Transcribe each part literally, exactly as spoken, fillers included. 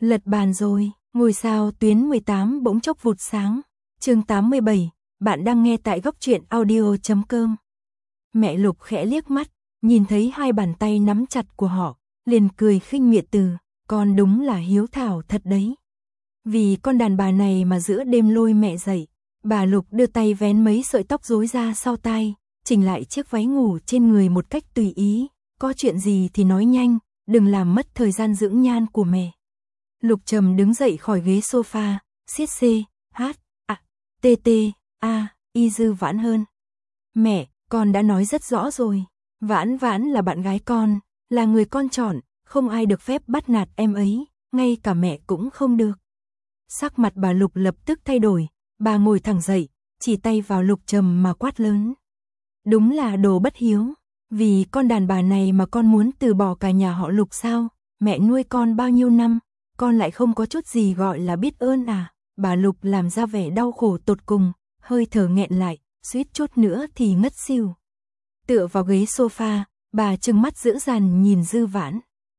Lật bàn rồi, ngôi sao tuyến mười tám bỗng chốc vụt sáng. Chương tám mươi bảy, bạn đang nghe tại góc truyện audio chấm com. Mẹ Lục khẽ liếc mắt, nhìn thấy hai bàn tay nắm chặt của họ, liền cười khinh miệt từ, con đúng là hiếu thảo thật đấy. Vì con đàn bà này mà giữa đêm lôi mẹ dậy, bà Lục đưa tay vén mấy sợi tóc rối ra sau tai, chỉnh lại chiếc váy ngủ trên người một cách tùy ý, có chuyện gì thì nói nhanh, đừng làm mất thời gian dưỡng nhan của mẹ. Lục Trầm đứng dậy khỏi ghế sofa, siết C, H, A, T T, A, Y Dư Vãn hơn. Mẹ, con đã nói rất rõ rồi, Vãn Vãn là bạn gái con, là người con chọn, không ai được phép bắt nạt em ấy, ngay cả mẹ cũng không được. Sắc mặt bà Lục lập tức thay đổi, bà ngồi thẳng dậy, chỉ tay vào Lục Trầm mà quát lớn. Đúng là đồ bất hiếu, vì con đàn bà này mà con muốn từ bỏ cả nhà họ Lục sao? Mẹ nuôi con bao nhiêu năm, con lại không có chút gì gọi là biết ơn à? Bà Lục làm ra vẻ đau khổ tột cùng, hơi thở nghẹn lại, suýt chút nữa thì ngất xỉu. Tựa vào ghế sofa, bà trừng mắt dữ dằn nhìn Dư Vãn.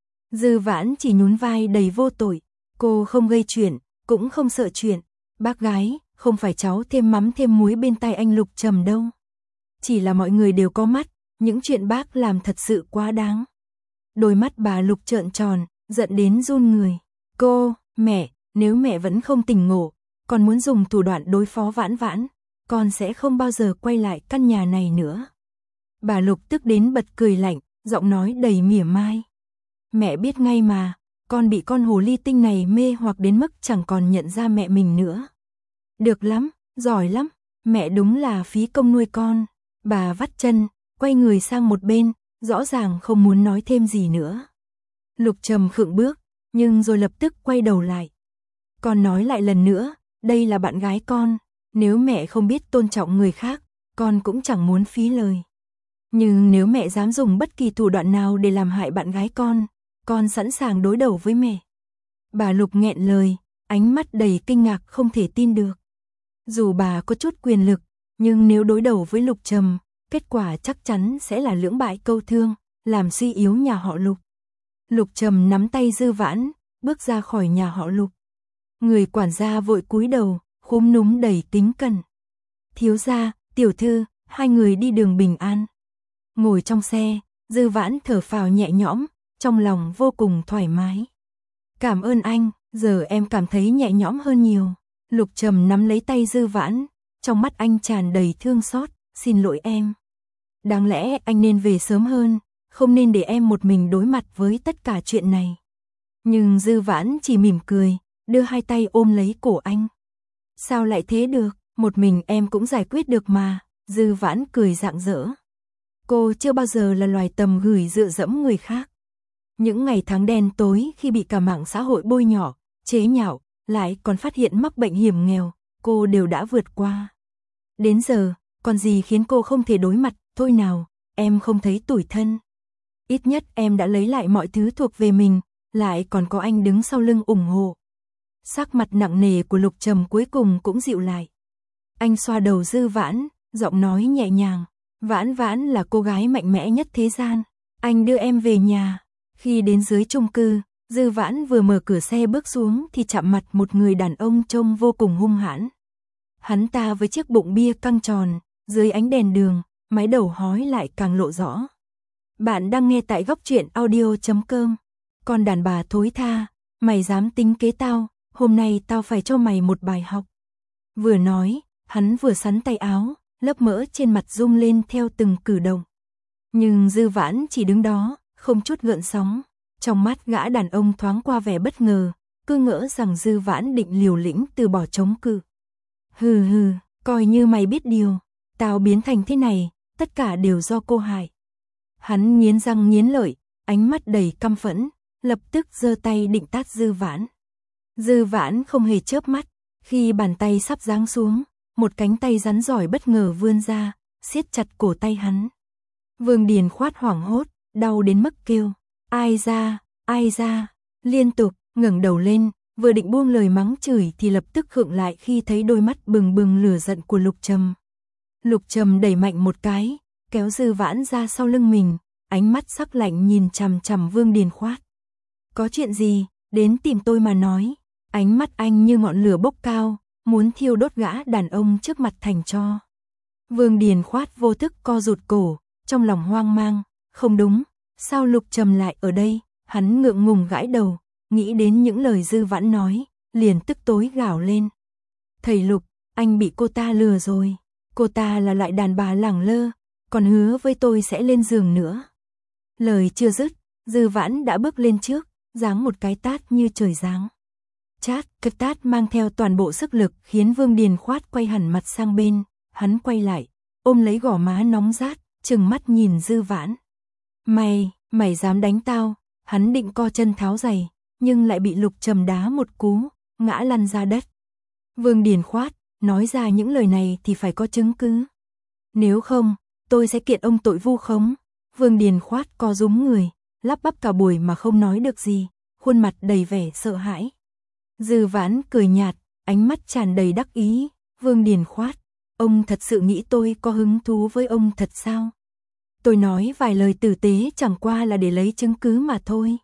Dư Vãn chỉ nhún vai đầy vô tội, cô không gây chuyện, cũng không sợ chuyện. Bác gái, không phải cháu thêm mắm thêm muối bên tay anh Lục Trầm đâu. Chỉ là mọi người đều có mắt, những chuyện bác làm thật sự quá đáng. Đôi mắt bà Lục trợn tròn, giận đến run người. Cô, mẹ, nếu mẹ vẫn không tỉnh ngộ, còn muốn dùng thủ đoạn đối phó Vãn Vãn, con sẽ không bao giờ quay lại căn nhà này nữa. Bà Lục tức đến bật cười lạnh, giọng nói đầy mỉa mai. Mẹ biết ngay mà, con bị con hồ ly tinh này mê hoặc đến mức chẳng còn nhận ra mẹ mình nữa. Được lắm, giỏi lắm, mẹ đúng là phí công nuôi con. Bà vắt chân, quay người sang một bên, rõ ràng không muốn nói thêm gì nữa. Lục Trầm khựng bước, nhưng rồi lập tức quay đầu lại. Con nói lại lần nữa, đây là bạn gái con, nếu mẹ không biết tôn trọng người khác, con cũng chẳng muốn phí lời. Nhưng nếu mẹ dám dùng bất kỳ thủ đoạn nào để làm hại bạn gái con, con sẵn sàng đối đầu với mẹ. Bà Lục nghẹn lời, ánh mắt đầy kinh ngạc không thể tin được. Dù bà có chút quyền lực, nhưng nếu đối đầu với Lục Trầm, kết quả chắc chắn sẽ là lưỡng bại câu thương, làm suy yếu nhà họ Lục. Lục Trầm nắm tay Dư Vãn, bước ra khỏi nhà họ Lục. Người quản gia vội cúi đầu, khúm núm đầy kính cẩn. Thiếu gia, tiểu thư, hai người đi đường bình an. Ngồi trong xe, Dư Vãn thở phào nhẹ nhõm, trong lòng vô cùng thoải mái. Cảm ơn anh, giờ em cảm thấy nhẹ nhõm hơn nhiều. Lục Trầm nắm lấy tay Dư Vãn, trong mắt anh tràn đầy thương xót, xin lỗi em. Đáng lẽ anh nên về sớm hơn, không nên để em một mình đối mặt với tất cả chuyện này. Nhưng Dư Vãn chỉ mỉm cười, đưa hai tay ôm lấy cổ anh. Sao lại thế được, một mình em cũng giải quyết được mà. Dư Vãn cười rạng rỡ. Cô chưa bao giờ là loài tầm gửi dựa dẫm người khác. Những ngày tháng đen tối khi bị cả mạng xã hội bôi nhọ, chế nhạo, lại còn phát hiện mắc bệnh hiểm nghèo, cô đều đã vượt qua. Đến giờ, còn gì khiến cô không thể đối mặt, thôi nào, em không thấy tủi thân. Ít nhất em đã lấy lại mọi thứ thuộc về mình, lại còn có anh đứng sau lưng ủng hộ. Sắc mặt nặng nề của Lục Trầm cuối cùng cũng dịu lại. Anh xoa đầu Dư Vãn, giọng nói nhẹ nhàng. Vãn Vãn là cô gái mạnh mẽ nhất thế gian. Anh đưa em về nhà. Khi đến dưới chung cư, Dư Vãn vừa mở cửa xe bước xuống thì chạm mặt một người đàn ông trông vô cùng hung hãn. Hắn ta với chiếc bụng bia căng tròn, dưới ánh đèn đường, mái đầu hói lại càng lộ rõ. Bạn đang nghe tại góc truyện audio chấm com. Con đàn bà thối tha, mày dám tính kế tao, hôm nay tao phải cho mày một bài học. Vừa nói, hắn vừa sắn tay áo, lớp mỡ trên mặt rung lên theo từng cử động. Nhưng Dư Vãn chỉ đứng đó, không chút gợn sóng. Trong mắt gã đàn ông thoáng qua vẻ bất ngờ, cứ ngỡ rằng Dư Vãn định liều lĩnh từ bỏ chống cự. Hừ hừ, coi như mày biết điều, tao biến thành thế này, tất cả đều do cô hại. Hắn nghiến răng nghiến lợi, ánh mắt đầy căm phẫn, lập tức giơ tay định tát Dư Vãn. Dư Vãn không hề chớp mắt, khi bàn tay sắp giáng xuống, một cánh tay rắn giỏi bất ngờ vươn ra, siết chặt cổ tay hắn. Vương Điền Khoát hoảng hốt, đau đến mức kêu, ai ra, ai ra, liên tục, ngẩng đầu lên, vừa định buông lời mắng chửi thì lập tức khựng lại khi thấy đôi mắt bừng bừng lửa giận của Lục Trầm. Lục Trầm đẩy mạnh một cái, kéo Dư Vãn ra sau lưng mình, ánh mắt sắc lạnh nhìn chằm chằm Vương Điền Khoát. Có chuyện gì, đến tìm tôi mà nói. Ánh mắt anh như ngọn lửa bốc cao, muốn thiêu đốt gã đàn ông trước mặt thành tro. Vương Điền Khoát vô thức co rụt cổ, trong lòng hoang mang, không đúng, sao Lục Trầm lại ở đây? Hắn ngượng ngùng gãi đầu, nghĩ đến những lời Dư Vãn nói, liền tức tối gào lên. Thầy Lục, anh bị cô ta lừa rồi, cô ta là loại đàn bà lẳng lơ, còn hứa với tôi sẽ lên giường nữa. Lời chưa dứt, Dư Vãn đã bước lên trước, giáng một cái tát như trời giáng. Chát, cái tát mang theo toàn bộ sức lực khiến Vương Điền Khoát quay hẳn mặt sang bên, hắn quay lại, ôm lấy gò má nóng rát, trừng mắt nhìn Dư Vãn. Mày, mày dám đánh tao? Hắn định co chân tháo giày, nhưng lại bị Lục Trầm đá một cú, ngã lăn ra đất. Vương Điền Khoát, nói ra những lời này thì phải có chứng cứ. Nếu không, tôi sẽ kiện ông tội vu khống. Vương Điền Khoát co rúm người, lắp bắp cả buổi mà không nói được gì, khuôn mặt đầy vẻ sợ hãi. Dư Vãn cười nhạt, ánh mắt tràn đầy đắc ý. Vương Điền Khoát, ông thật sự nghĩ tôi có hứng thú với ông thật sao? Tôi nói vài lời tử tế chẳng qua là để lấy chứng cứ mà thôi.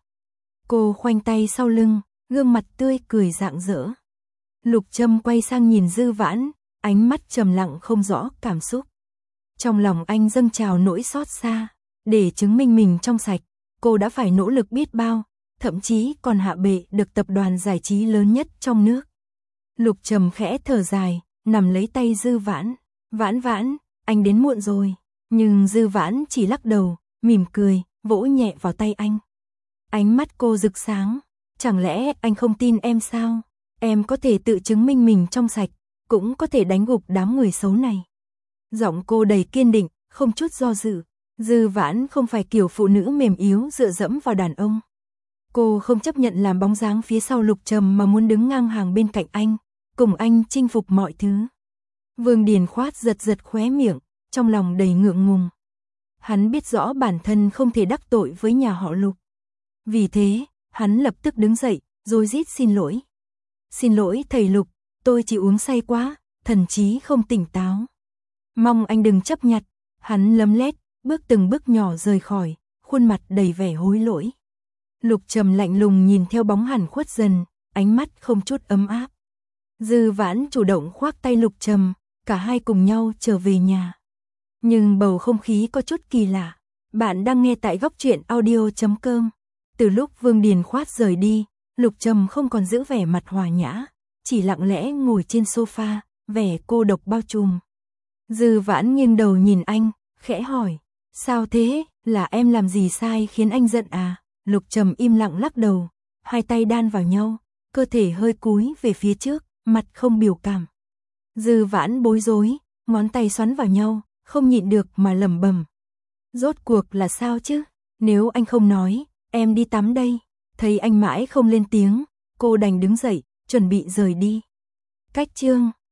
Cô khoanh tay sau lưng, gương mặt tươi cười rạng rỡ. Lục Trầm quay sang nhìn Dư Vãn, ánh mắt trầm lặng không rõ cảm xúc. Trong lòng anh dâng trào nỗi xót xa, để chứng minh mình trong sạch, cô đã phải nỗ lực biết bao, thậm chí còn hạ bệ được tập đoàn giải trí lớn nhất trong nước. Lục Trầm khẽ thở dài, nằm lấy tay Dư Vãn. Vãn Vãn, anh đến muộn rồi. Nhưng Dư Vãn chỉ lắc đầu, mỉm cười, vỗ nhẹ vào tay anh. Ánh mắt cô rực sáng, chẳng lẽ anh không tin em sao? Em có thể tự chứng minh mình trong sạch, cũng có thể đánh gục đám người xấu này. Giọng cô đầy kiên định, không chút do dự. Dư Vãn không phải kiểu phụ nữ mềm yếu dựa dẫm vào đàn ông. Cô không chấp nhận làm bóng dáng phía sau Lục Trầm mà muốn đứng ngang hàng bên cạnh anh, cùng anh chinh phục mọi thứ. Vương Điền Khoát giật giật khóe miệng, trong lòng đầy ngượng ngùng. Hắn biết rõ bản thân không thể đắc tội với nhà họ Lục. Vì thế, hắn lập tức đứng dậy, rồi rít xin lỗi. Xin lỗi thầy Lục, tôi chỉ uống say quá, thần trí không tỉnh táo. Mong anh đừng chấp nhặt. Hắn lấm lét, bước từng bước nhỏ rời khỏi, khuôn mặt đầy vẻ hối lỗi. Lục Trầm lạnh lùng nhìn theo bóng hẳn khuất dần, ánh mắt không chút ấm áp. Dư Vãn chủ động khoác tay Lục Trầm, cả hai cùng nhau trở về nhà. Nhưng bầu không khí có chút kỳ lạ. Bạn đang nghe tại góc truyện audio chấm com. Từ lúc Vương Điền Khoát rời đi, Lục Trầm không còn giữ vẻ mặt hòa nhã, chỉ lặng lẽ ngồi trên sofa, vẻ cô độc bao trùm. Dư Vãn nghiêng đầu nhìn anh, khẽ hỏi, sao thế, là em làm gì sai khiến anh giận à? Lục Trầm im lặng lắc đầu, hai tay đan vào nhau, cơ thể hơi cúi về phía trước, mặt không biểu cảm. Dư Vãn bối rối, ngón tay xoắn vào nhau, không nhịn được mà lẩm bẩm. Rốt cuộc là sao chứ? Nếu anh không nói, em đi tắm đây. Thấy anh mãi không lên tiếng, cô đành đứng dậy, chuẩn bị rời đi. Cách chương